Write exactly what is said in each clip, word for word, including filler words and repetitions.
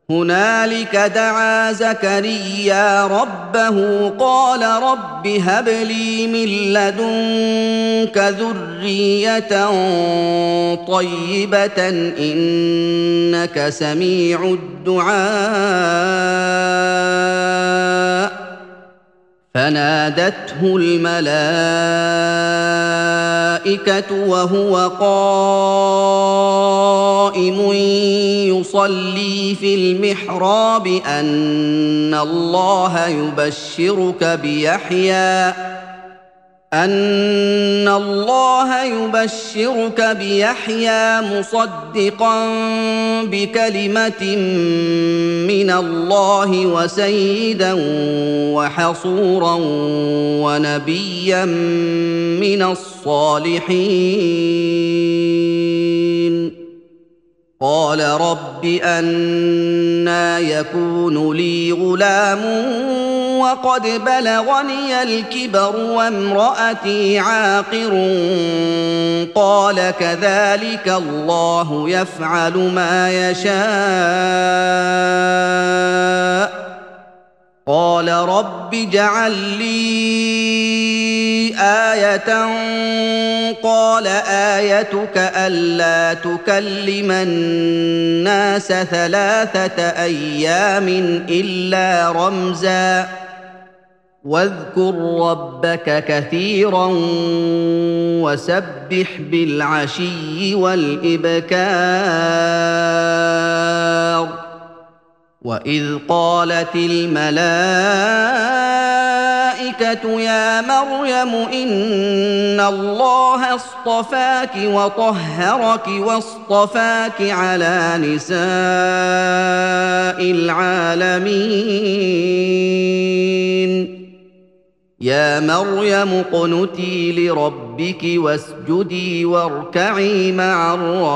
هنالك دعا زكريا ربه قال رب هب لي من لدنك ذرية طيبة إنك سميع الدعاء فنادته الملائكة وهو قائم يصلي في المحراب أن الله يبشرك بيحيى أن الله يبشرك بيحيى مصدقا بكلمة من الله وسيدا وحصورا ونبيا من الصالحين قال رب أنى يكون لي غلام وقد بلغني الكبر وامرأتي عاقر قال كذلك الله يفعل ما يشاء قال رب اجعل لي آية قال آيتك ألا تكلم الناس ثلاثة أيام إلا رمزا واذكر ربك كثيرا وسبح بالعشي والإبكار وإذ قالت الملائكة يا مريم إن الله اصطفاك وطهرك واصطفاك على نساء العالمين يا مريم اقنتي لربك واسجدي واركعي مع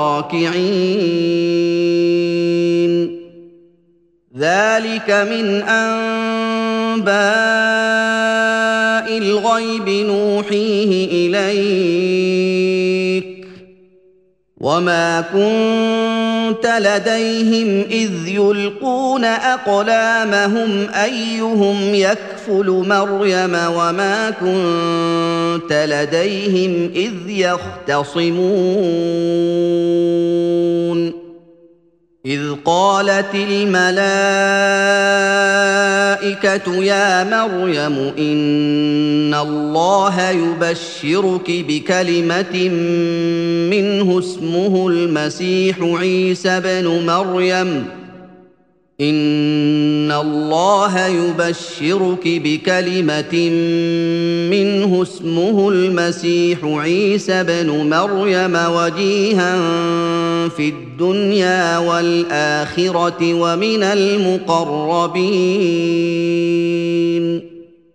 الراكعين ذلك من أنباء الغيب نوحيه إليك وما كنت لديهم إذ يلقون أقلامهم أيهم يكفل مريم وما كنت لديهم إذ يختصمون إذ قالت الملائكة يا مريم إن الله يبشرك بكلمة منه اسمه المسيح عيسى بن مريم إن الله يبشرك بكلمة منه اسمه المسيح عيسى بن مريم وجيها في الدنيا والآخرة ومن المقربين